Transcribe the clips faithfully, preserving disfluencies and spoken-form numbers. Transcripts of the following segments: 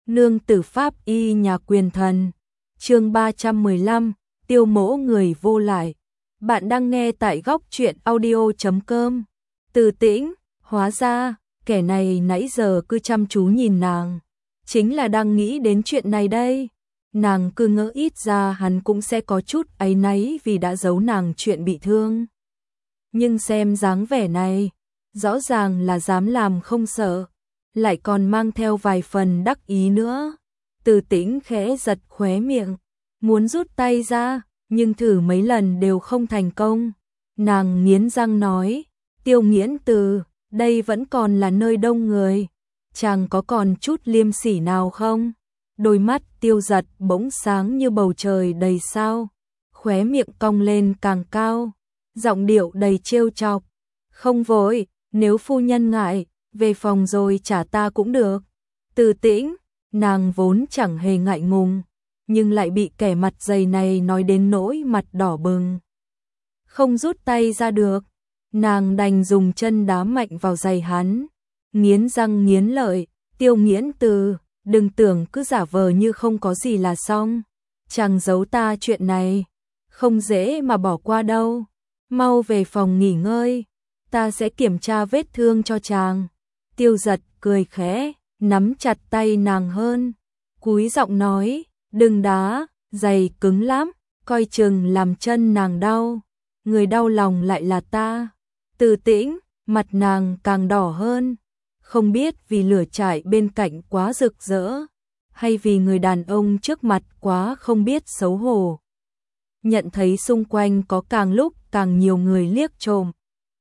Nương tử pháp y nhà quyền thần. Chương ba trăm mười lăm, Tiêu mỗ người vô lại. Bạn đang nghe tại góc truyện audio chấm com. Từ Tĩnh, hóa ra, kẻ này nãy giờ cứ chăm chú nhìn nàng, chính là đang nghĩ đến chuyện này đây. Nàng cứ ngỡ ít ra hắn cũng sẽ có chút áy náy vì đã giấu nàng chuyện bị thương. Nhưng xem dáng vẻ này, rõ ràng là dám làm không sợ, lại còn mang theo vài phần đắc ý nữa. Từ Tĩnh khẽ giật khóe miệng, muốn rút tay ra, nhưng thử mấy lần đều không thành công. Nàng nghiến răng nói, Tiêu Nghiễn Từ, đây vẫn còn là nơi đông người, chàng có còn chút liêm sỉ nào không? Đôi mắt Tiêu Giật bỗng sáng như bầu trời đầy sao, khóe miệng cong lên càng cao, giọng điệu đầy trêu chọc. Không vội, nếu phu nhân ngại, về phòng rồi trả ta cũng được. Từ Tĩnh, nàng vốn chẳng hề ngại ngùng, nhưng lại bị kẻ mặt dày này nói đến nỗi mặt đỏ bừng. Không rút tay ra được, nàng đành dùng chân đá mạnh vào giày hắn, nghiến răng nghiến lợi, Tiêu Nghiễn Từ, đừng tưởng cứ giả vờ như không có gì là xong. Chàng giấu ta chuyện này, không dễ mà bỏ qua đâu. Mau về phòng nghỉ ngơi, ta sẽ kiểm tra vết thương cho chàng. Tiêu Giật cười khẽ, nắm chặt tay nàng hơn, cúi giọng nói, đừng đá, giày cứng lắm, coi chừng làm chân nàng đau. Người đau lòng lại là ta. Từ Tĩnh, mặt nàng càng đỏ hơn, không biết vì lửa trại bên cạnh quá rực rỡ, hay vì người đàn ông trước mặt quá không biết xấu hổ. Nhận thấy xung quanh có càng lúc càng nhiều người liếc trộm,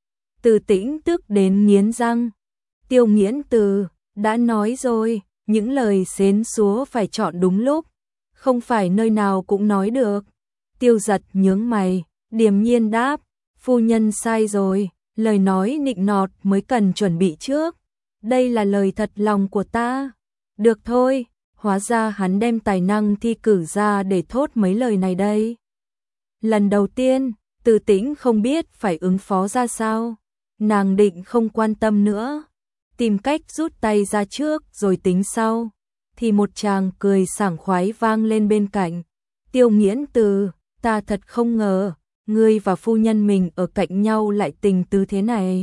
Từ Tĩnh tức đến nghiến răng. Tiêu Nghiễn Từ, đã nói rồi, những lời xến xúa phải chọn đúng lúc, không phải nơi nào cũng nói được. Tiêu Giật nhướng mày, điềm nhiên đáp, phu nhân sai rồi, lời nói nịnh nọt mới cần chuẩn bị trước. Đây là lời thật lòng của ta. Được thôi, hóa ra hắn đem tài năng thi cử ra để thốt mấy lời này đây. Lần đầu tiên, Từ Tĩnh không biết phải ứng phó ra sao. Nàng định không quan tâm nữa, tìm cách rút tay ra trước rồi tính sau, thì một tràng cười sảng khoái vang lên bên cạnh. Tiêu Nghiễn Từ, ta thật không ngờ, ngươi và phu nhân mình ở cạnh nhau lại tình tứ thế này.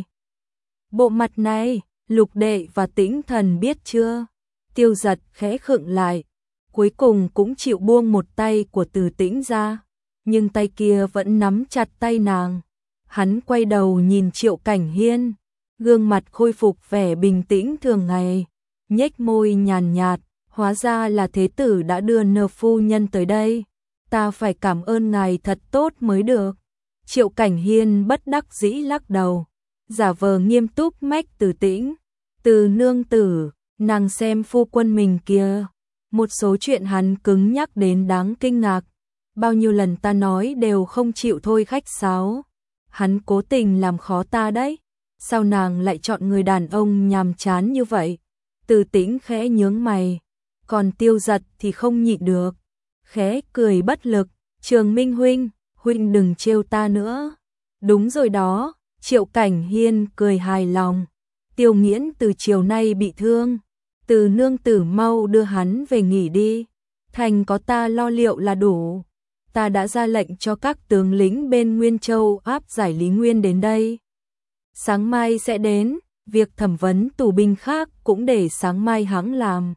Bộ mặt này, Lục đệ và Tĩnh thần biết chưa? Tiêu Giật khẽ khựng lại, cuối cùng cũng chịu buông một tay của Từ Tĩnh ra, nhưng tay kia vẫn nắm chặt tay nàng. Hắn quay đầu nhìn Triệu Cảnh Hiên, gương mặt khôi phục vẻ bình tĩnh thường ngày, nhếch môi nhàn nhạt, hóa ra là thế tử đã đưa nơ phu nhân tới đây, ta phải cảm ơn ngài thật tốt mới được. Triệu Cảnh Hiên bất đắc dĩ lắc đầu, giả vờ nghiêm túc mách Từ Tĩnh, Từ nương tử, nàng xem phu quân mình kìa, một số chuyện hắn cứng nhắc đến đáng kinh ngạc, bao nhiêu lần ta nói đều không chịu thôi khách sáo. Hắn cố tình làm khó ta đấy, sao nàng lại chọn người đàn ông nhàm chán như vậy? Từ Tĩnh khẽ nhướng mày, còn Tiêu Giật thì không nhịn được, khẽ cười bất lực, Trường Minh huynh, huynh đừng trêu ta nữa. Đúng rồi đó, Triệu Cảnh Hiên cười hài lòng, Tiêu Nghiễn Từ chiều nay bị thương, Từ nương tử mau đưa hắn về nghỉ đi, thành có ta lo liệu là đủ. Ta đã ra lệnh cho các tướng lĩnh bên Nguyên Châu áp giải Lý Nguyên đến đây. Sáng mai sẽ đến, việc thẩm vấn tù binh khác cũng để sáng mai hắn làm.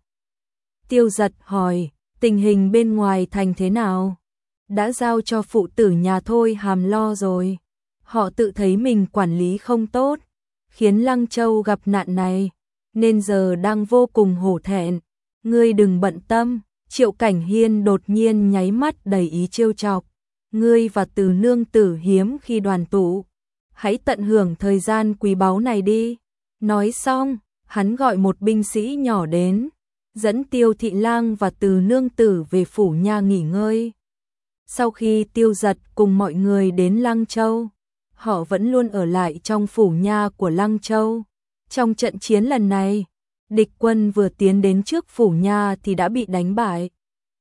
Tiêu Giật hỏi, tình hình bên ngoài thành thế nào? Đã giao cho phụ tử nhà Thôi Hàm lo rồi. Họ tự thấy mình quản lý không tốt, khiến Lăng Châu gặp nạn này, nên giờ đang vô cùng hổ thẹn. Ngươi đừng bận tâm. Triệu Cảnh Hiên đột nhiên nháy mắt đầy ý trêu chọc, ngươi và Từ nương tử hiếm khi đoàn tụ, hãy tận hưởng thời gian quý báu này đi. Nói xong, hắn gọi một binh sĩ nhỏ đến, dẫn Tiêu Thị Lang và Từ nương tử về phủ nha nghỉ ngơi. Sau khi Tiêu Giật cùng mọi người đến Lăng Châu, họ vẫn luôn ở lại trong phủ nha của Lăng Châu. Trong trận chiến lần này, địch quân vừa tiến đến trước phủ nha thì đã bị đánh bại.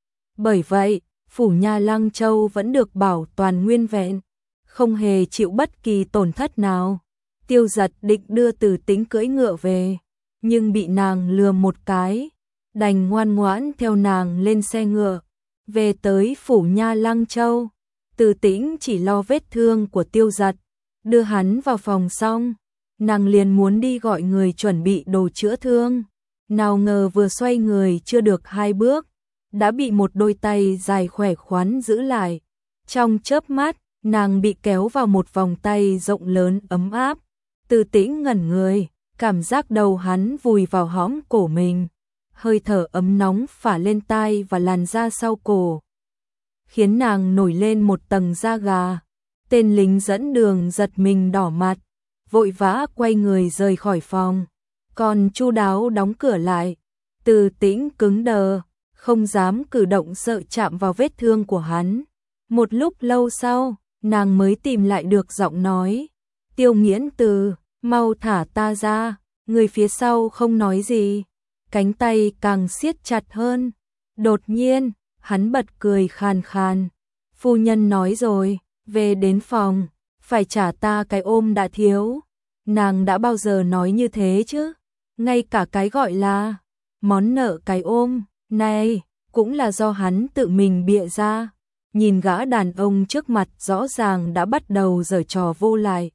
Bởi vậy, phủ nha Lăng Châu vẫn được bảo toàn nguyên vẹn, không hề chịu bất kỳ tổn thất nào. Tiêu Giật định đưa Từ Tĩnh cưỡi ngựa về, nhưng bị nàng lừa một cái, đành ngoan ngoãn theo nàng lên xe ngựa, về tới phủ nha Lăng Châu. Từ Tĩnh chỉ lo vết thương của Tiêu Giật, đưa hắn vào phòng xong, nàng liền muốn đi gọi người chuẩn bị đồ chữa thương. Nào ngờ vừa xoay người chưa được hai bước, đã bị một đôi tay dài khỏe khoắn giữ lại. Trong chớp mắt, nàng bị kéo vào một vòng tay rộng lớn ấm áp. Từ Tĩnh ngẩn người, cảm giác đầu hắn vùi vào hõm cổ mình. Hơi thở ấm nóng phả lên tai và làn da sau cổ, khiến nàng nổi lên một tầng da gà. Tên lính dẫn đường giật mình đỏ mặt, vội vã quay người rời khỏi phòng, còn chu đáo đóng cửa lại. Từ Tĩnh cứng đờ, không dám cử động, sợ chạm vào vết thương của hắn. Một lúc lâu sau, nàng mới tìm lại được giọng nói. Tiêu Nghiễn Từ, mau thả ta ra. Người phía sau không nói gì, cánh tay càng siết chặt hơn. Đột nhiên, hắn bật cười khàn khàn. Phu nhân nói rồi, về đến phòng, phải trả ta cái ôm đã thiếu. Nàng đã bao giờ nói như thế chứ? Ngay cả cái gọi là món nợ cái ôm này cũng là do hắn tự mình bịa ra. Nhìn gã đàn ông trước mặt rõ ràng đã bắt đầu giở trò vô lại,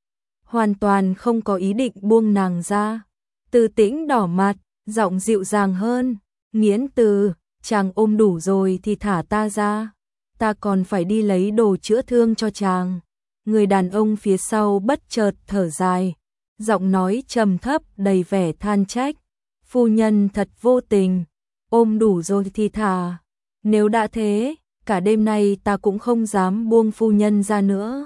hoàn toàn không có ý định buông nàng ra. Từ Tĩnh đỏ mặt, giọng dịu dàng hơn. Nghiễn Từ, chàng ôm đủ rồi thì thả ta ra, ta còn phải đi lấy đồ chữa thương cho chàng. Người đàn ông phía sau bất chợt thở dài, giọng nói trầm thấp đầy vẻ than trách. Phu nhân thật vô tình, ôm đủ rồi thì thả. Nếu đã thế, cả đêm nay ta cũng không dám buông phu nhân ra nữa.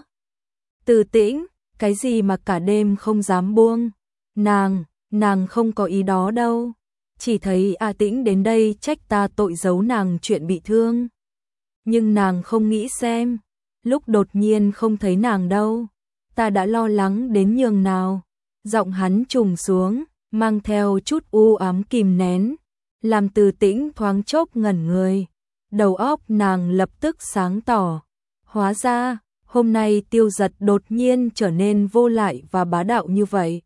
Từ Tĩnh, cái gì mà cả đêm không dám buông? Nàng, nàng không có ý đó đâu. Chỉ thấy A Tĩnh đến đây trách ta tội giấu nàng chuyện bị thương. Nhưng nàng không nghĩ xem, lúc đột nhiên không thấy nàng đâu, ta đã lo lắng đến nhường nào. Giọng hắn trùng xuống, mang theo chút u ám kìm nén, làm Từ Tĩnh thoáng chốc ngẩn người. Đầu óc nàng lập tức sáng tỏ. Hóa ra, hôm nay Tiêu Giật đột nhiên trở nên vô lại và bá đạo như vậy,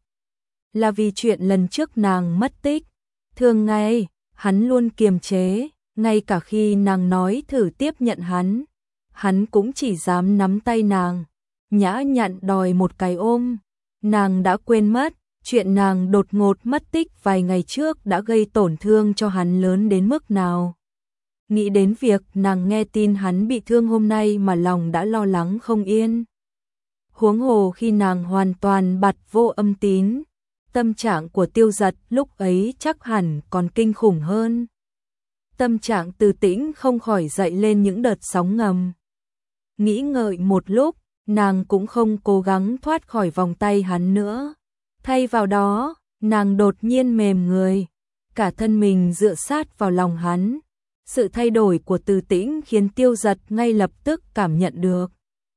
là vì chuyện lần trước nàng mất tích. Thường ngày, hắn luôn kiềm chế, ngay cả khi nàng nói thử tiếp nhận hắn, hắn cũng chỉ dám nắm tay nàng, nhã nhặn đòi một cái ôm. Nàng đã quên mất, chuyện nàng đột ngột mất tích vài ngày trước đã gây tổn thương cho hắn lớn đến mức nào. Nghĩ đến việc nàng nghe tin hắn bị thương hôm nay mà lòng đã lo lắng không yên. Huống hồ khi nàng hoàn toàn bặt vô âm tín, tâm trạng của Tiêu Giật lúc ấy chắc hẳn còn kinh khủng hơn. Tâm trạng Từ Tĩnh không khỏi dậy lên những đợt sóng ngầm. Nghĩ ngợi một lúc, nàng cũng không cố gắng thoát khỏi vòng tay hắn nữa. Thay vào đó, nàng đột nhiên mềm người, cả thân mình dựa sát vào lòng hắn. Sự thay đổi của Từ Tĩnh khiến Tiêu Giật ngay lập tức cảm nhận được.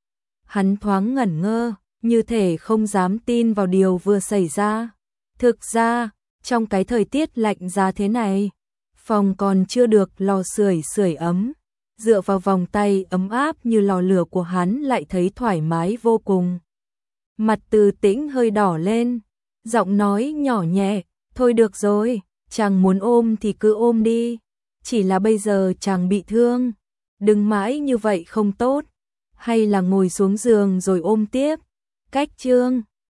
Hắn thoáng ngẩn ngơ, như thể không dám tin vào điều vừa xảy ra. Thực ra, trong cái thời tiết lạnh giá thế này, phòng còn chưa được lò sưởi sưởi ấm, dựa vào vòng tay ấm áp như lò lửa của hắn lại thấy thoải mái vô cùng. Mặt Từ Tĩnh hơi đỏ lên, giọng nói nhỏ nhẹ, thôi được rồi, chàng muốn ôm thì cứ ôm đi, chỉ là bây giờ chàng bị thương, đừng mãi như vậy không tốt, hay là ngồi xuống giường rồi ôm tiếp. Cách chương